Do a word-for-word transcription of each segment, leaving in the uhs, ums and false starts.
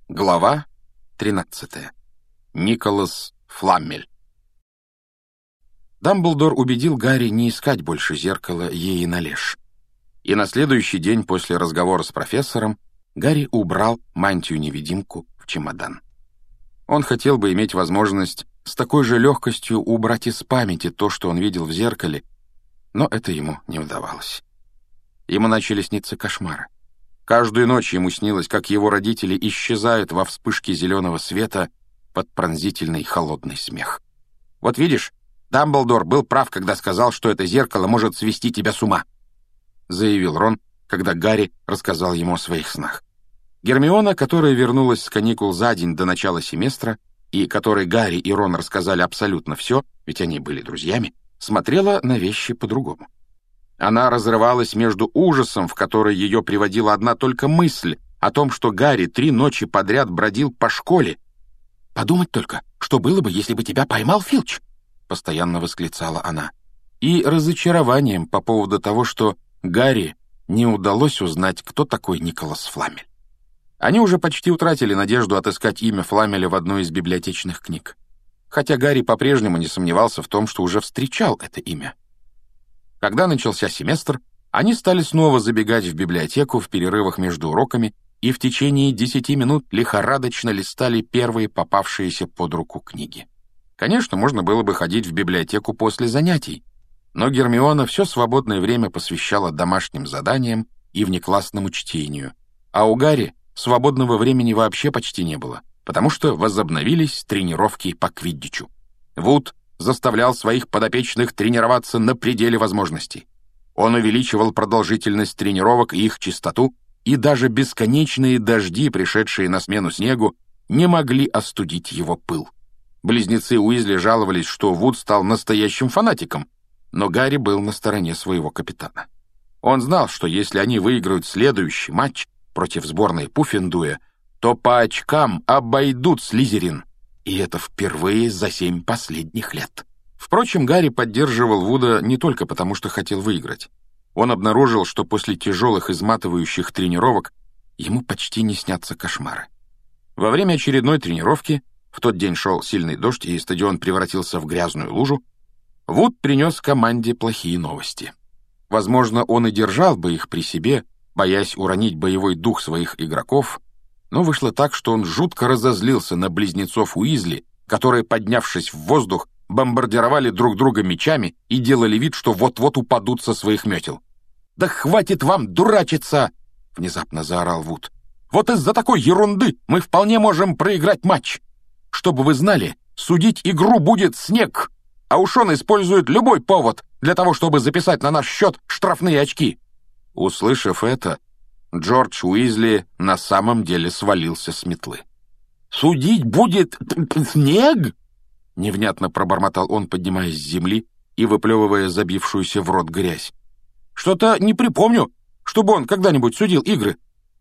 Глава тринадцатая. Николас Фламмель. Дамблдор убедил Гарри не искать больше зеркала ей на леш. И на следующий день после разговора с профессором Гарри убрал мантию-невидимку в чемодан. Он хотел бы иметь возможность с такой же легкостью убрать из памяти то, что он видел в зеркале, но это ему не удавалось. Ему начали сниться кошмары. Каждую ночь ему снилось, как его родители исчезают во вспышке зеленого света под пронзительный холодный смех. «Вот видишь, Дамблдор был прав, когда сказал, что это зеркало может свести тебя с ума», — заявил Рон, когда Гарри рассказал ему о своих снах. Гермиона, которая вернулась с каникул за день до начала семестра, и которой Гарри и Рон рассказали абсолютно все, ведь они были друзьями, смотрела на вещи по-другому. Она разрывалась между ужасом, в который ее приводила одна только мысль о том, что Гарри три ночи подряд бродил по школе. «Подумать только, что было бы, если бы тебя поймал Филч!» — постоянно восклицала она. И разочарованием по поводу того, что Гарри не удалось узнать, кто такой Николас Фламмель. Они уже почти утратили надежду отыскать имя Фламмеля в одной из библиотечных книг. Хотя Гарри по-прежнему не сомневался в том, что уже встречал это имя. Когда начался семестр, они стали снова забегать в библиотеку в перерывах между уроками и в течение десяти минут лихорадочно листали первые попавшиеся под руку книги. Конечно, можно было бы ходить в библиотеку после занятий, но Гермиона все свободное время посвящала домашним заданиям и внеклассному чтению, а у Гарри свободного времени вообще почти не было, потому что возобновились тренировки по квиддичу. Вуд заставлял своих подопечных тренироваться на пределе возможностей. Он увеличивал продолжительность тренировок и их частоту, и даже бесконечные дожди, пришедшие на смену снегу, не могли остудить его пыл. Близнецы Уизли жаловались, что Вуд стал настоящим фанатиком, но Гарри был на стороне своего капитана. Он знал, что если они выиграют следующий матч против сборной Пуффендуя, то по очкам обойдут Слизерин. И это впервые за семь последних лет. Впрочем, Гарри поддерживал Вуда не только потому, что хотел выиграть. Он обнаружил, что после тяжелых изматывающих тренировок ему почти не снятся кошмары. Во время очередной тренировки, в тот день шел сильный дождь, и стадион превратился в грязную лужу, Вуд принес команде плохие новости. Возможно, он и держал бы их при себе, боясь уронить боевой дух своих игроков, но вышло так, что он жутко разозлился на близнецов Уизли, которые, поднявшись в воздух, бомбардировали друг друга мечами и делали вид, что вот-вот упадут со своих метел. «Да хватит вам дурачиться!» — внезапно заорал Вуд. «Вот из-за такой ерунды мы вполне можем проиграть матч. Чтобы вы знали, судить игру будет снег, а уж он использует любой повод для того, чтобы записать на наш счет штрафные очки». Услышав это, Джордж Уизли на самом деле свалился с метлы. «Судить будет снег?» — невнятно пробормотал он, поднимаясь с земли и выплевывая забившуюся в рот грязь. «Что-то не припомню, чтобы он когда-нибудь судил игры.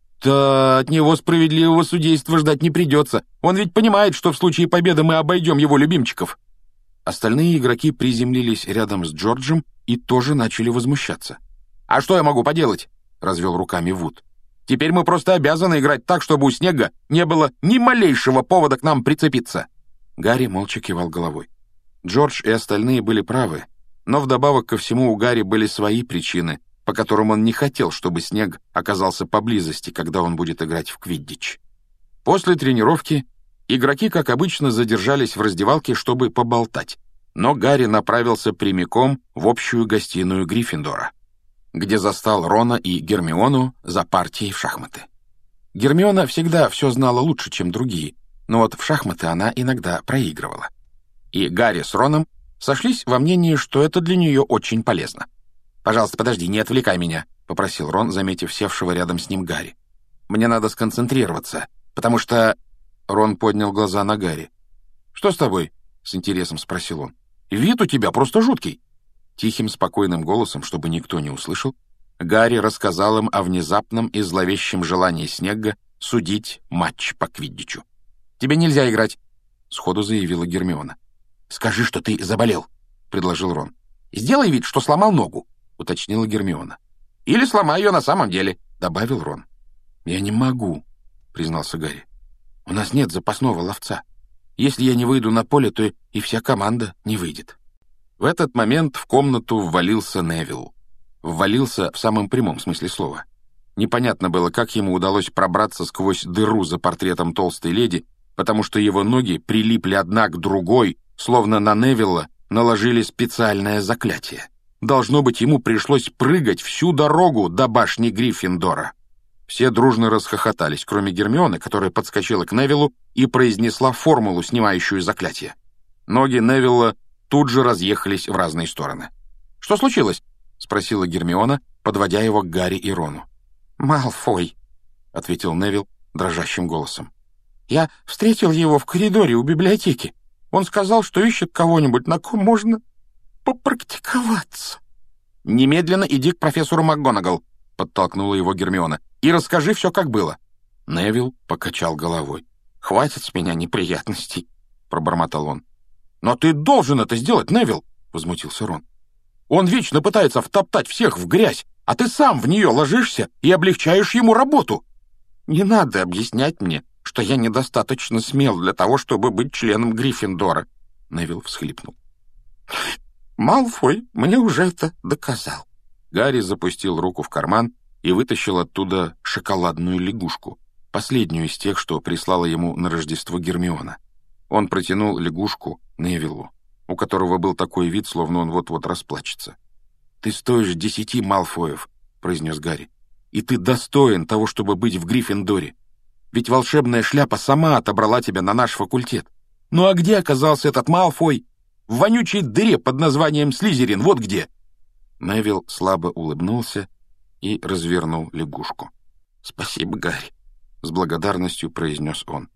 Да от него справедливого судейства ждать не придется. Он ведь понимает, что в случае победы мы обойдем его любимчиков». Остальные игроки приземлились рядом с Джорджем и тоже начали возмущаться. «А что я могу поделать?» — развел руками Вуд. «Теперь мы просто обязаны играть так, чтобы у снега не было ни малейшего повода к нам прицепиться». Гарри молча кивал головой. Джордж и остальные были правы, но вдобавок ко всему у Гарри были свои причины, по которым он не хотел, чтобы снег оказался поблизости, когда он будет играть в квиддич. После тренировки игроки, как обычно, задержались в раздевалке, чтобы поболтать, но Гарри направился прямиком в общую гостиную Гриффиндора, где застал Рона и Гермиону за партией в шахматы. Гермиона всегда все знала лучше, чем другие, но вот в шахматы она иногда проигрывала. И Гарри с Роном сошлись во мнении, что это для нее очень полезно. «Пожалуйста, подожди, не отвлекай меня», — попросил Рон, заметив севшего рядом с ним Гарри. «Мне надо сконцентрироваться, потому что...» Рон поднял глаза на Гарри. «Что с тобой?» — с интересом спросил он. «Вид у тебя просто жуткий». Тихим, спокойным голосом, чтобы никто не услышал, Гарри рассказал им о внезапном и зловещем желании Снегга судить матч по квиддичу. «Тебе нельзя играть», — сходу заявила Гермиона. «Скажи, что ты заболел», — предложил Рон. «Сделай вид, что сломал ногу», — уточнила Гермиона. «Или сломай ее на самом деле», — добавил Рон. «Я не могу», — признался Гарри. У нас нет запасного ловца. Если я не выйду на поле, то и вся команда не выйдет». В этот момент в комнату ввалился Невилл. Ввалился в самом прямом смысле слова. Непонятно было, как ему удалось пробраться сквозь дыру за портретом толстой леди, потому что его ноги прилипли одна к другой, словно на Невилла наложили специальное заклятие. Должно быть, ему пришлось прыгать всю дорогу до башни Гриффиндора. Все дружно расхохотались, кроме Гермионы, которая подскочила к Невиллу и произнесла формулу, снимающую заклятие. Ноги Невилла тут же разъехались в разные стороны. «Что случилось?» — спросила Гермиона, подводя его к Гарри и Рону. «Малфой», — ответил Невилл дрожащим голосом. «Я встретил его в коридоре у библиотеки. Он сказал, что ищет кого-нибудь, на ком можно попрактиковаться». «Немедленно иди к профессору МакГонагал», — подтолкнула его Гермиона, «и расскажи все, как было». Невилл покачал головой. «Хватит с меня неприятностей», — пробормотал он. «Но ты должен это сделать, Невилл», — возмутился Рон. «Он вечно пытается втоптать всех в грязь, а ты сам в нее ложишься и облегчаешь ему работу». «Не надо объяснять мне, что я недостаточно смел для того, чтобы быть членом Гриффиндора», — Невилл всхлипнул. «Малфой мне уже это доказал». Гарри запустил руку в карман и вытащил оттуда шоколадную лягушку, последнюю из тех, что прислала ему на Рождество Гермиона. Он протянул лягушку Невиллу, у которого был такой вид, словно он вот-вот расплачется. «Ты стоишь десяти Малфоев», — произнес Гарри, «и ты достоин того, чтобы быть в Гриффиндоре. Ведь волшебная шляпа сама отобрала тебя на наш факультет. Ну а где оказался этот Малфой? В вонючей дыре под названием Слизерин, вот где!» Невилл слабо улыбнулся и развернул лягушку. «Спасибо, Гарри», — с благодарностью произнес он.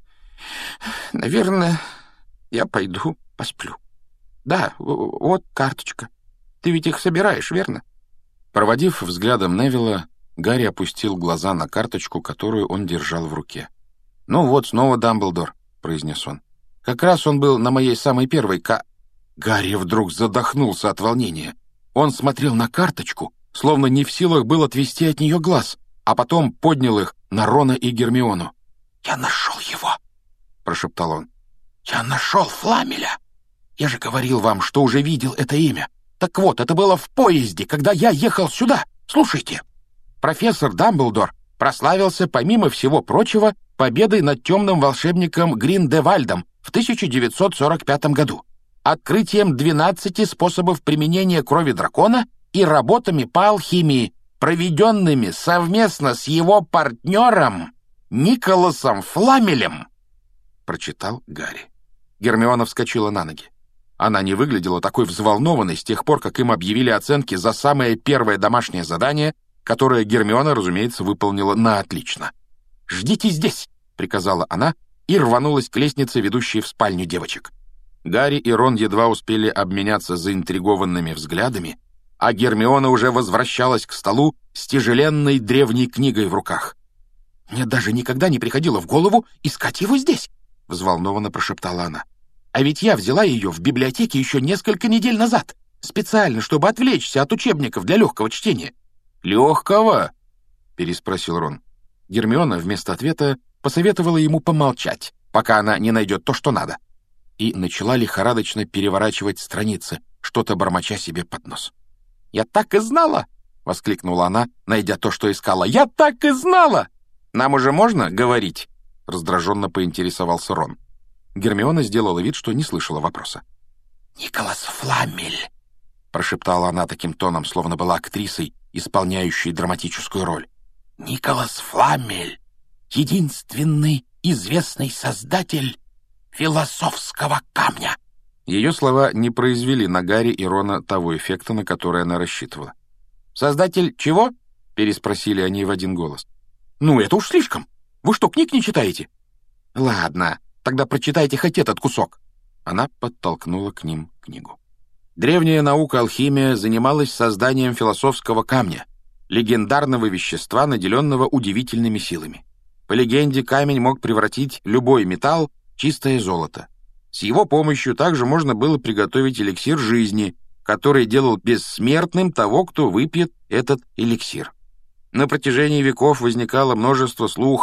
«Наверное, я пойду посплю. Да, вот карточка. Ты ведь их собираешь, верно?» Проводив взглядом Невилла, Гарри опустил глаза на карточку, которую он держал в руке. «Ну вот, снова Дамблдор», — произнес он. «Как раз он был на моей самой первой ка...» Гарри вдруг задохнулся от волнения. Он смотрел на карточку, словно не в силах был отвести от нее глаз, а потом поднял их на Рона и Гермиону. «Я нашел его!» — прошептал он. «Я нашел Фламеля! Я же говорил вам, что уже видел это имя. Так вот, это было в поезде, когда я ехал сюда. Слушайте. Профессор Дамблдор прославился, помимо всего прочего, победой над темным волшебником Гриндевальдом в тысяча девятьсот сорок пятом году, открытием двенадцати способов применения крови дракона и работами по алхимии, проведенными совместно с его партнером Николасом Фламелем», — прочитал Гарри. Гермиона вскочила на ноги. Она не выглядела такой взволнованной с тех пор, как им объявили оценки за самое первое домашнее задание, которое Гермиона, разумеется, выполнила на отлично. «Ждите здесь», — приказала она и рванулась к лестнице, ведущей в спальню девочек. Гарри и Рон едва успели обменяться заинтригованными взглядами, а Гермиона уже возвращалась к столу с тяжеленной древней книгой в руках. «Мне даже никогда не приходило в голову искать его здесь», — взволнованно прошептала она. «А ведь я взяла ее в библиотеке еще несколько недель назад, специально, чтобы отвлечься от учебников для легкого чтения». «Легкого?» — переспросил Рон. Гермиона вместо ответа посоветовала ему помолчать, пока она не найдет то, что надо, и начала лихорадочно переворачивать страницы, что-то бормоча себе под нос. «Я так и знала!» — воскликнула она, найдя то, что искала. «Я так и знала! Нам уже можно говорить?» — раздраженно поинтересовался Рон. Гермиона сделала вид, что не слышала вопроса. «Николас Фламель!» — прошептала она таким тоном, словно была актрисой, исполняющей драматическую роль. «Николас Фламель! Единственный известный создатель философского камня!» Ее слова не произвели на Гарри и Рона того эффекта, на который она рассчитывала. «Создатель чего?» — переспросили они в один голос. «Ну, это уж слишком! Вы что, книг не читаете?» «Ладно, тогда прочитайте хоть этот кусок». Она подтолкнула к ним книгу. Древняя наука алхимия занималась созданием философского камня, легендарного вещества, наделенного удивительными силами. По легенде, камень мог превратить любой металл в чистое золото. С его помощью также можно было приготовить эликсир жизни, который делал бессмертным того, кто выпьет этот эликсир. На протяжении веков возникало множество слухов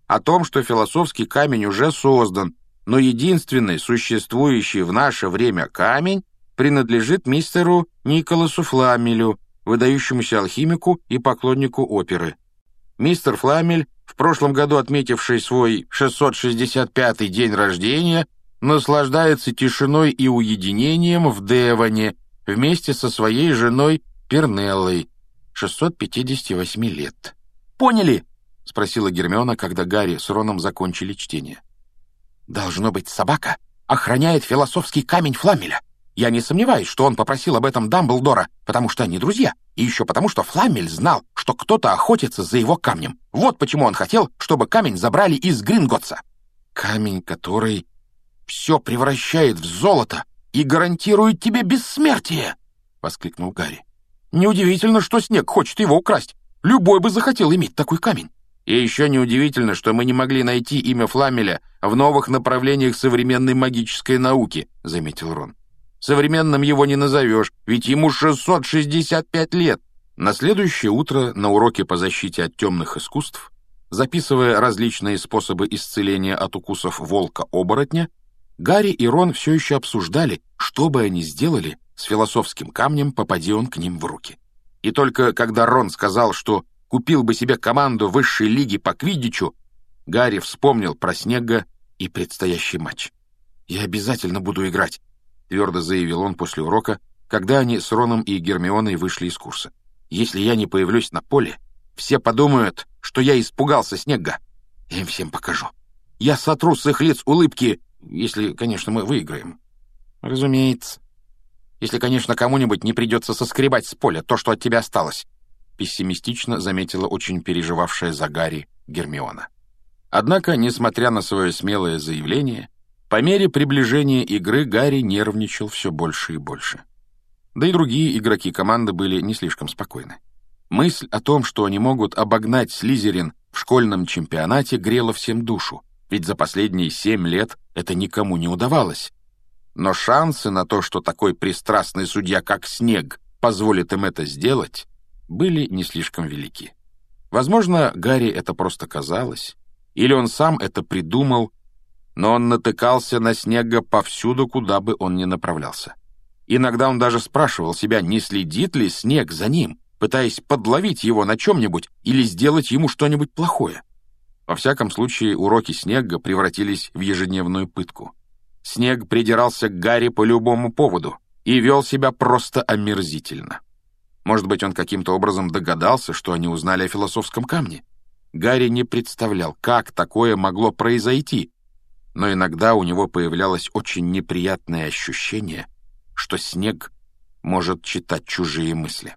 о том, что философский камень уже создан, но единственный существующий в наше время камень принадлежит мистеру Николасу Фламелю, выдающемуся алхимику и поклоннику оперы. Мистер Фламель, в прошлом году отметивший свой шестьсот шестьдесят пятый день рождения, наслаждается тишиной и уединением в Девоне вместе со своей женой Пернеллой, шестьсот пятидесяти восьми лет. «Поняли?» — спросила Гермиона, когда Гарри с Роном закончили чтение. «Должно быть, собака охраняет философский камень Фламеля. Я не сомневаюсь, что он попросил об этом Дамблдора, потому что они друзья, и еще потому, что Фламель знал, что кто-то охотится за его камнем. Вот почему он хотел, чтобы камень забрали из Гринготтса. Камень, который все превращает в золото и гарантирует тебе бессмертие!» — воскликнул Гарри. «Неудивительно, что Снег хочет его украсть. Любой бы захотел иметь такой камень. И еще неудивительно, что мы не могли найти имя Фламеля в новых направлениях современной магической науки», — заметил Рон. «Современным его не назовешь, ведь ему шестьсот шестьдесят пять лет». На следующее утро на уроке по защите от темных искусств, записывая различные способы исцеления от укусов волка-оборотня, Гарри и Рон все еще обсуждали, что бы они сделали с философским камнем, попади он к ним в руки. И только когда Рон сказал, что купил бы себе команду высшей лиги по квиддичу, Гарри вспомнил про Снегга и предстоящий матч. «Я обязательно буду играть», — твердо заявил он после урока, когда они с Роном и Гермионой вышли из курса. «Если я не появлюсь на поле, все подумают, что я испугался Снегга. Я им всем покажу. Я сотру с их лиц улыбки, если, конечно, мы выиграем». «Разумеется. Если, конечно, кому-нибудь не придется соскребать с поля то, что от тебя осталось», — пессимистично заметила очень переживавшая за Гарри Гермиона. Однако, несмотря на свое смелое заявление, по мере приближения игры Гарри нервничал все больше и больше. Да и другие игроки команды были не слишком спокойны. Мысль о том, что они могут обогнать Слизерин в школьном чемпионате, грела всем душу, ведь за последние семь лет это никому не удавалось. Но шансы на то, что такой пристрастный судья, как Снег, позволит им это сделать, были не слишком велики. Возможно, Гарри это просто казалось, или он сам это придумал, но он натыкался на Снега повсюду, куда бы он ни направлялся. Иногда он даже спрашивал себя, не следит ли Снег за ним, пытаясь подловить его на чем-нибудь или сделать ему что-нибудь плохое. Во всяком случае, уроки Снегга превратились в ежедневную пытку. Снег придирался к Гарри по любому поводу и вел себя просто омерзительно. Может быть, он каким-то образом догадался, что они узнали о философском камне. Гарри не представлял, как такое могло произойти, но иногда у него появлялось очень неприятное ощущение, что Снег может читать чужие мысли.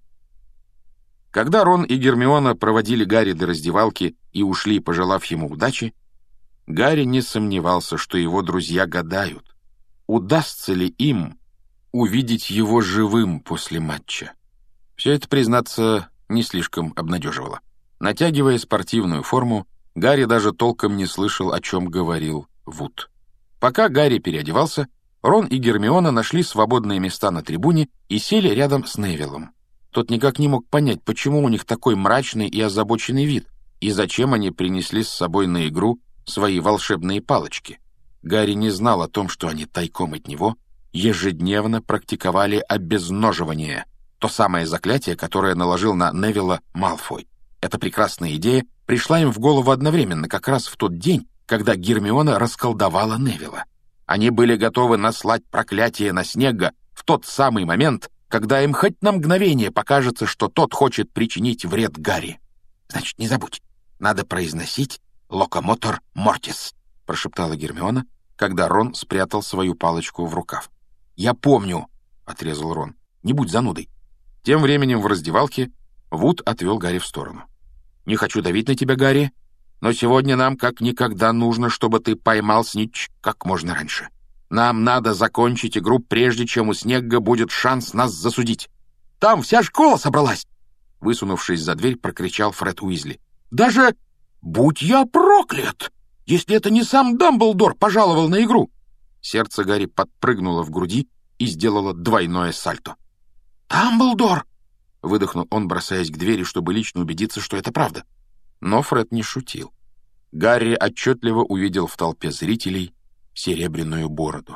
Когда Рон и Гермиона проводили Гарри до раздевалки и ушли, пожелав ему удачи, Гарри не сомневался, что его друзья гадают, удастся ли им увидеть его живым после матча. Все это, признаться, не слишком обнадеживало. Натягивая спортивную форму, Гарри даже толком не слышал, о чем говорил Вуд. Пока Гарри переодевался, Рон и Гермиона нашли свободные места на трибуне и сели рядом с Невиллом. Тот никак не мог понять, почему у них такой мрачный и озабоченный вид, и зачем они принесли с собой на игру свои волшебные палочки. Гарри не знал о том, что они тайком от него ежедневно практиковали обезноживание, то самое заклятие, которое наложил на Невилла Малфой. Эта прекрасная идея пришла им в голову одновременно, как раз в тот день, когда Гермиона расколдовала Невилла. Они были готовы наслать проклятие на Снегга в тот самый момент, когда им хоть на мгновение покажется, что тот хочет причинить вред Гарри. «Значит, не забудь, надо произносить «локомотор мортис», — прошептала Гермиона, когда Рон спрятал свою палочку в рукав. «Я помню», — отрезал Рон, — «не будь занудой». Тем временем в раздевалке Вуд отвел Гарри в сторону. «Не хочу давить на тебя, Гарри, но сегодня нам как никогда нужно, чтобы ты поймал Снитч как можно раньше. Нам надо закончить игру, прежде чем у Снегга будет шанс нас засудить. Там вся школа собралась!» Высунувшись за дверь, прокричал Фред Уизли. «Даже будь я проклят, если это не сам Дамблдор пожаловал на игру!» Сердце Гарри подпрыгнуло в груди и сделало двойное сальто. «Дамблдор!» — выдохнул он, бросаясь к двери, чтобы лично убедиться, что это правда. Но Фред не шутил. Гарри отчетливо увидел в толпе зрителей серебряную бороду.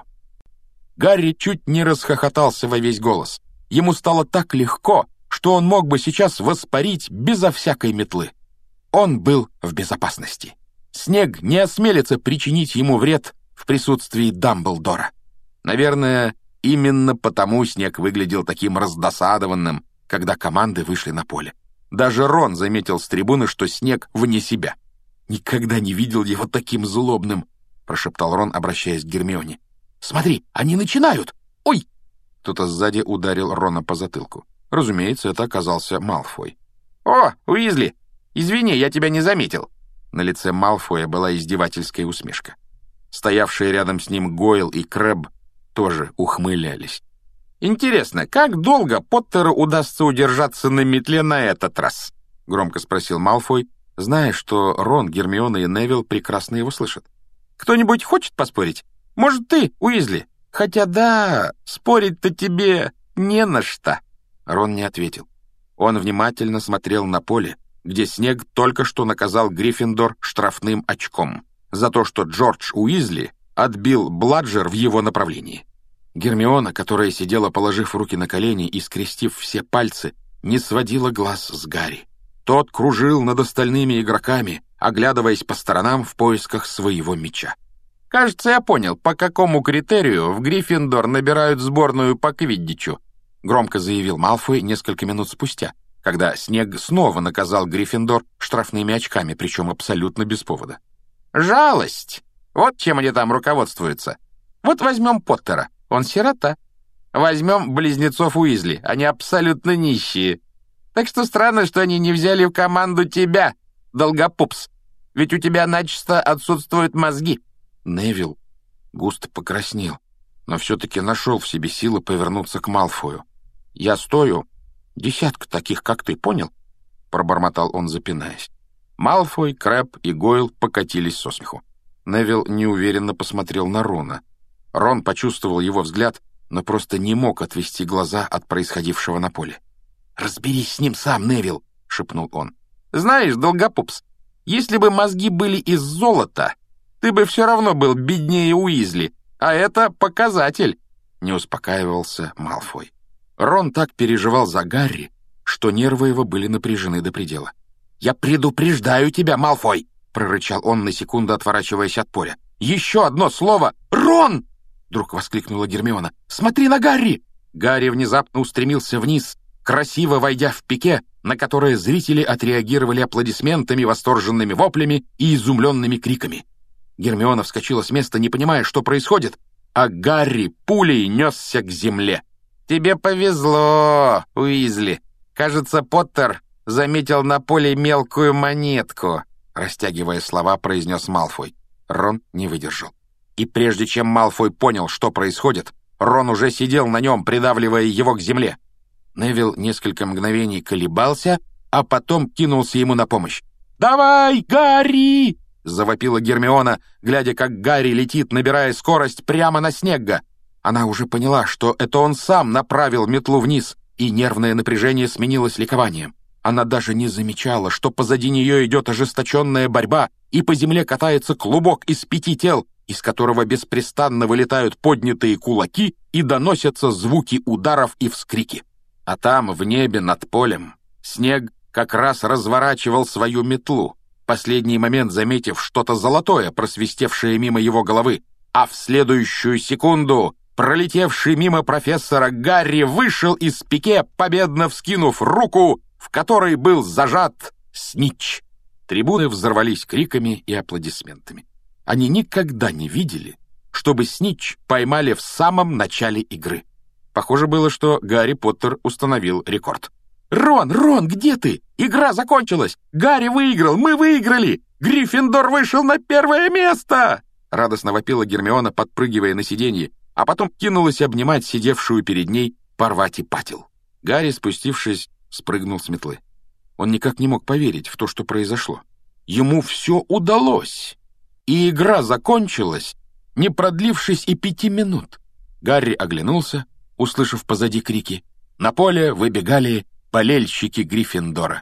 Гарри чуть не расхохотался во весь голос. Ему стало так легко, что он мог бы сейчас воспарить безо всякой метлы. Он был в безопасности. Снег не осмелится причинить ему вред в присутствии Дамблдора. Наверное, именно потому Снег выглядел таким раздосадованным, когда команды вышли на поле. Даже Рон заметил с трибуны, что Снег вне себя. «Никогда не видел его таким злобным», — прошептал Рон, обращаясь к Гермионе. «Смотри, они начинают! Ой!» Кто-то сзади ударил Рона по затылку. Разумеется, это оказался Малфой. «О, Уизли! Извини, я тебя не заметил!» На лице Малфоя была издевательская усмешка. Стоявшие рядом с ним Гойл и Крэбб тоже ухмылялись. «Интересно, как долго Поттеру удастся удержаться на метле на этот раз?» — громко спросил Малфой, зная, что Рон, Гермиона и Невилл прекрасно его слышат. «Кто-нибудь хочет поспорить? Может, ты, Уизли? Хотя да, спорить-то тебе не на что». Рон не ответил. Он внимательно смотрел на поле, где Снег только что наказал Гриффиндор штрафным очком за то, что Джордж Уизли отбил Бладжер в его направлении. Гермиона, которая сидела, положив руки на колени и скрестив все пальцы, не сводила глаз с Гарри. Тот кружил над остальными игроками, оглядываясь по сторонам в поисках своего мяча. «Кажется, я понял, по какому критерию в Гриффиндор набирают сборную по квиддичу», громко заявил Малфой несколько минут спустя, когда Снег снова наказал Гриффиндор штрафными очками, причем абсолютно без повода. «Жалость! Вот чем они там руководствуются. Вот возьмем Поттера, он сирота. Возьмем близнецов Уизли, они абсолютно нищие. Так что странно, что они не взяли в команду тебя, долгопупс, ведь у тебя начисто отсутствуют мозги». Невилл густо покраснел, но все-таки нашел в себе силы повернуться к Малфою. «Я стою. Десятка таких, как ты, понял?» — пробормотал он, запинаясь. Малфой, Крэбб и Гойл покатились со смеху. Невилл неуверенно посмотрел на Рона. Рон почувствовал его взгляд, но просто не мог отвести глаза от происходившего на поле. «Разберись с ним сам, Невилл!» — шепнул он. «Знаешь, долгопупс, если бы мозги были из золота, ты бы все равно был беднее Уизли, а это показатель!» — не успокаивался Малфой. Рон так переживал за Гарри, что нервы его были напряжены до предела. «Я предупреждаю тебя, Малфой!» — прорычал он, на секунду отворачиваясь от поля. «Еще одно слово! Рон!» — вдруг воскликнула Гермиона. «Смотри на Гарри!» Гарри внезапно устремился вниз, красиво войдя в пике, на которое зрители отреагировали аплодисментами, восторженными воплями и изумленными криками. Гермиона вскочила с места, не понимая, что происходит, а Гарри пулей несся к земле. «Тебе повезло, Уизли. Кажется, Поттер заметил на поле мелкую монетку», — растягивая слова, произнес Малфой. Рон не выдержал. И прежде чем Малфой понял, что происходит, Рон уже сидел на нем, придавливая его к земле. Невилл несколько мгновений колебался, а потом кинулся ему на помощь. «Давай, Гарри!» — завопила Гермиона, глядя, как Гарри летит, набирая скорость прямо на Снегга. Она уже поняла, что это он сам направил метлу вниз, и нервное напряжение сменилось ликованием. Она даже не замечала, что позади нее идет ожесточенная борьба, и по земле катается клубок из пяти тел, из которого беспрестанно вылетают поднятые кулаки и доносятся звуки ударов и вскрики. А там, в небе над полем, Снег как раз разворачивал свою метлу, в последний момент заметив что-то золотое, просвистевшее мимо его головы, а в следующую секунду пролетевший мимо профессора Гарри вышел из пике, победно вскинув руку, в которой был зажат Снитч. Трибуны взорвались криками и аплодисментами. Они никогда не видели, чтобы Снитч поймали в самом начале игры. Похоже было, что Гарри Поттер установил рекорд. «Рон, Рон, где ты? Игра закончилась! Гарри выиграл! Мы выиграли! Гриффиндор вышел на первое место!» Радостно вопила Гермиона, подпрыгивая на сиденье, а потом кинулась обнимать сидевшую перед ней Парвати Патил. Гарри, спустившись, спрыгнул с метлы. Он никак не мог поверить в то, что произошло. Ему все удалось, и игра закончилась, не продлившись и пяти минут. Гарри оглянулся, услышав позади крики. На поле выбегали болельщики Гриффиндора.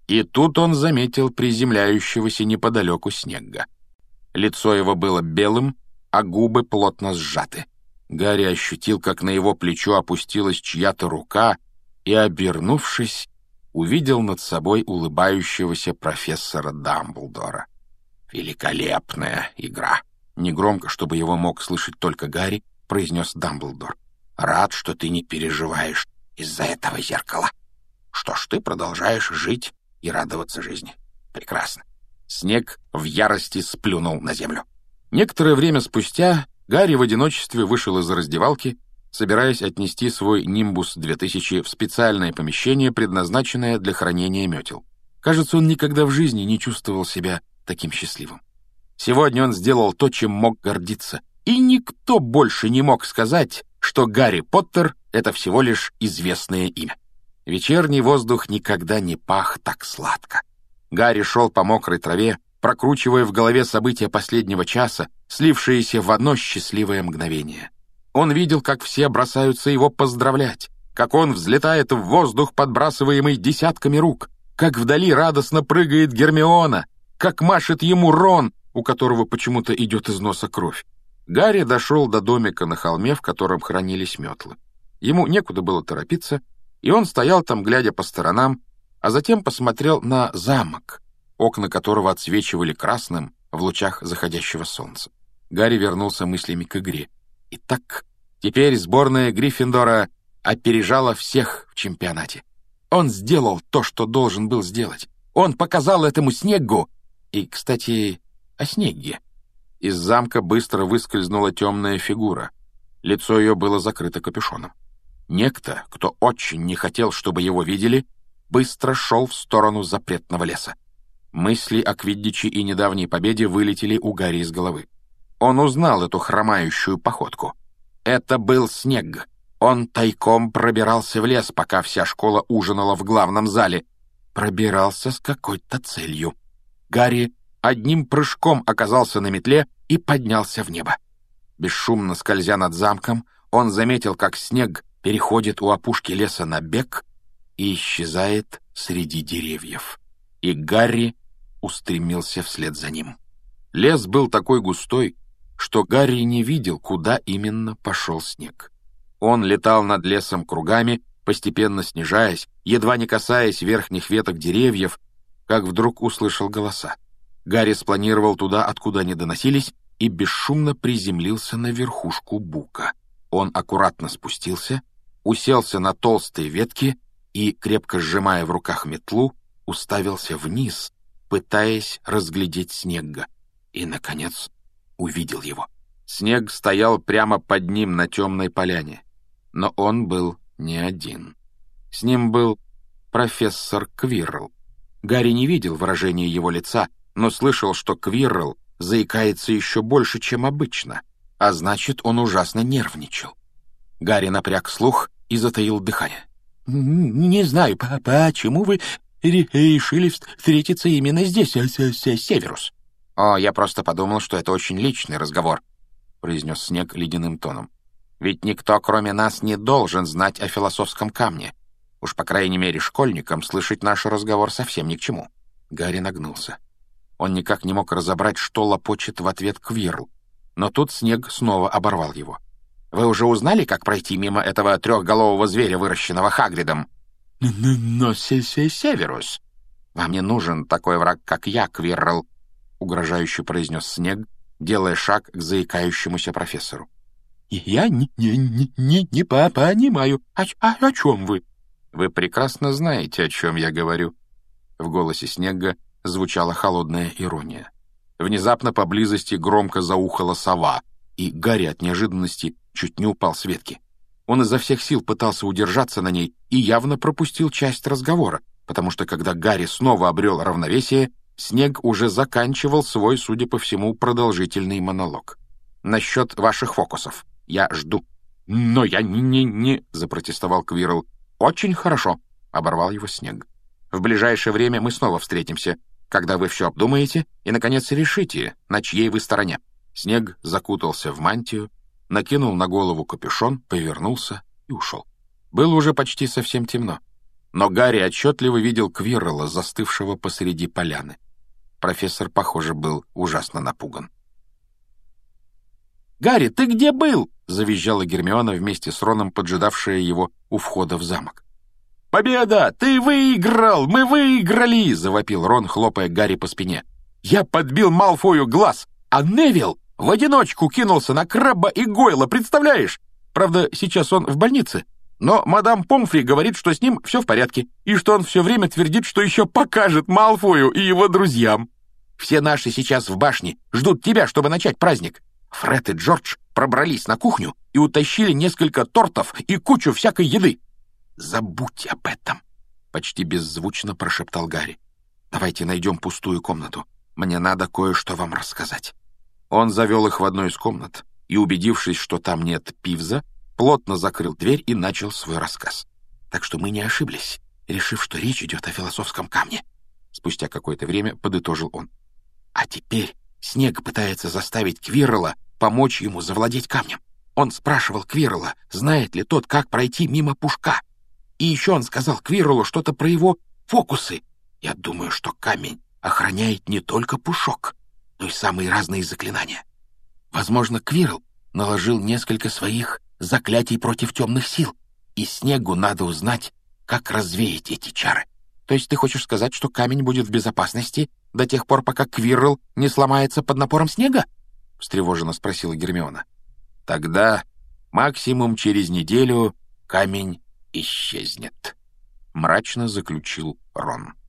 И тут он заметил приземляющегося неподалеку Снегга. Лицо его было белым, а губы плотно сжаты. Гарри ощутил, как на его плечо опустилась чья-то рука, и, обернувшись, увидел над собой улыбающегося профессора Дамблдора. «Великолепная игра!» — негромко, чтобы его мог слышать только Гарри, произнес Дамблдор. «Рад, что ты не переживаешь из-за этого зеркала. Что ж, ты продолжаешь жить и радоваться жизни. Прекрасно». Снег в ярости сплюнул на землю. Некоторое время спустя Гарри в одиночестве вышел из раздевалки, собираясь отнести свой «Нимбус две тысячи» в специальное помещение, предназначенное для хранения метел. Кажется, он никогда в жизни не чувствовал себя таким счастливым. Сегодня он сделал то, чем мог гордиться, и никто больше не мог сказать, что Гарри Поттер — это всего лишь известное имя. Вечерний воздух никогда не пах так сладко. Гарри шел по мокрой траве, прокручивая в голове события последнего часа, слившиеся в одно счастливое мгновение. Он видел, как все бросаются его поздравлять, как он взлетает в воздух, подбрасываемый десятками рук, как вдали радостно прыгает Гермиона, как машет ему Рон, у которого почему-то идет из носа кровь. Гарри дошел до домика на холме, в котором хранились метлы. Ему некуда было торопиться, и он стоял там, глядя по сторонам, а затем посмотрел на замок, окна которого отсвечивали красным в лучах заходящего солнца. Гарри вернулся мыслями к игре. Итак, теперь сборная Гриффиндора опережала всех в чемпионате. Он сделал то, что должен был сделать. Он показал этому Снеггу. И, кстати, о Снегге. Из замка быстро выскользнула темная фигура. Лицо ее было закрыто капюшоном. Некто, кто очень не хотел, чтобы его видели, быстро шел в сторону запретного леса. Мысли о Квиддиче и недавней победе вылетели у Гарри из головы. Он узнал эту хромающую походку. Это был Снегг. Он тайком пробирался в лес, пока вся школа ужинала в главном зале. Пробирался с какой-то целью. Гарри одним прыжком оказался на метле и поднялся в небо. Бесшумно скользя над замком, он заметил, как Снегг переходит у опушки леса на бег и исчезает среди деревьев. И Гарри устремился вслед за ним. Лес был такой густой, что Гарри не видел, куда именно пошел Снегг. Он летал над лесом кругами, постепенно снижаясь, едва не касаясь верхних веток деревьев, как вдруг услышал голоса. Гарри спланировал туда, откуда они доносились, и бесшумно приземлился на верхушку бука. Он аккуратно спустился, уселся на толстые ветки и, крепко сжимая в руках метлу, уставился вниз, пытаясь разглядеть Снегга, и, наконец, увидел его. Снегг стоял прямо под ним на темной поляне, но он был не один. С ним был профессор Квиррелл. Гарри не видел выражения его лица, но слышал, что Квиррелл заикается еще больше, чем обычно, а значит, он ужасно нервничал. Гарри напряг слух и затаил дыхание. «Не знаю, почему вы решили встретиться именно здесь, Северус?» «О, я просто подумал, что это очень личный разговор», — произнес Снегг ледяным тоном. «Ведь никто, кроме нас, не должен знать о философском камне. Уж, по крайней мере, школьникам слышать наш разговор совсем ни к чему». Гарри нагнулся. Он никак не мог разобрать, что лопочет в ответ Квиррелл. Но тут Снегг снова оборвал его. «Вы уже узнали, как пройти мимо этого трехголового зверя, выращенного Хагридом?» «Но Северус, вам не нужен такой враг, как я, Квиррелл», — угрожающе произнес Снегг, делая шаг к заикающемуся профессору. «Я не, не, не, не, не понимаю, о, о, о чем вы?» «Вы прекрасно знаете, о чем я говорю». В голосе Снегга звучала холодная ирония. Внезапно поблизости громко заухала сова, и Гарри от неожиданности чуть не упал с ветки. Он изо всех сил пытался удержаться на ней и явно пропустил часть разговора, потому что когда Гарри снова обрел равновесие, Снегг уже заканчивал свой, судя по всему, продолжительный монолог. «Насчет ваших фокусов. Я жду». «Но я не... не... не...» — запротестовал Квиррелл. «Очень хорошо», — оборвал его Снегг. «В ближайшее время мы снова встретимся, когда вы все обдумаете и, наконец, решите, на чьей вы стороне». Снегг закутался в мантию, накинул на голову капюшон, повернулся и ушел. Было уже почти совсем темно. но Гарри отчетливо видел Квиррелла, застывшего посреди поляны. Профессор, похоже, был ужасно напуган. «Гарри, ты где был?» — завизжала Гермиона вместе с Роном, поджидавшая его у входа в замок. «Победа! Ты выиграл! Мы выиграли!» — завопил Рон, хлопая Гарри по спине. «Я подбил Малфою глаз, а Невилл в одиночку кинулся на Крабба и Гойла, представляешь? Правда, сейчас он в больнице, но мадам Помфри говорит, что с ним все в порядке, и что он все время твердит, что еще покажет Малфою и его друзьям. Все наши сейчас в башне, ждут тебя, чтобы начать праздник. Фред и Джордж пробрались на кухню и утащили несколько тортов и кучу всякой еды. «Забудь об этом», — почти беззвучно прошептал Гарри. «Давайте найдем пустую комнату. Мне надо кое-что вам рассказать». Он завел их в одну из комнат и, убедившись, что там нет Пивза, плотно закрыл дверь и начал свой рассказ. Так что мы не ошиблись, решив, что речь идет о философском камне. Спустя какое-то время подытожил он. А теперь Снег пытается заставить Квиррелла помочь ему завладеть камнем. Он спрашивал Квиррелла, знает ли тот, как пройти мимо Пушка. И еще он сказал Квирреллу что-то про его фокусы. Я думаю, что камень охраняет не только Пушок, но и самые разные заклинания. Возможно, Квиррелл наложил несколько своих заклятий против темных сил, и Снегу надо узнать, как развеять эти чары. То есть ты хочешь сказать, что камень будет в безопасности до тех пор, пока Квиррелл не сломается под напором снега? — встревоженно спросила Гермиона. — Тогда максимум через неделю камень исчезнет, — мрачно заключил Рон.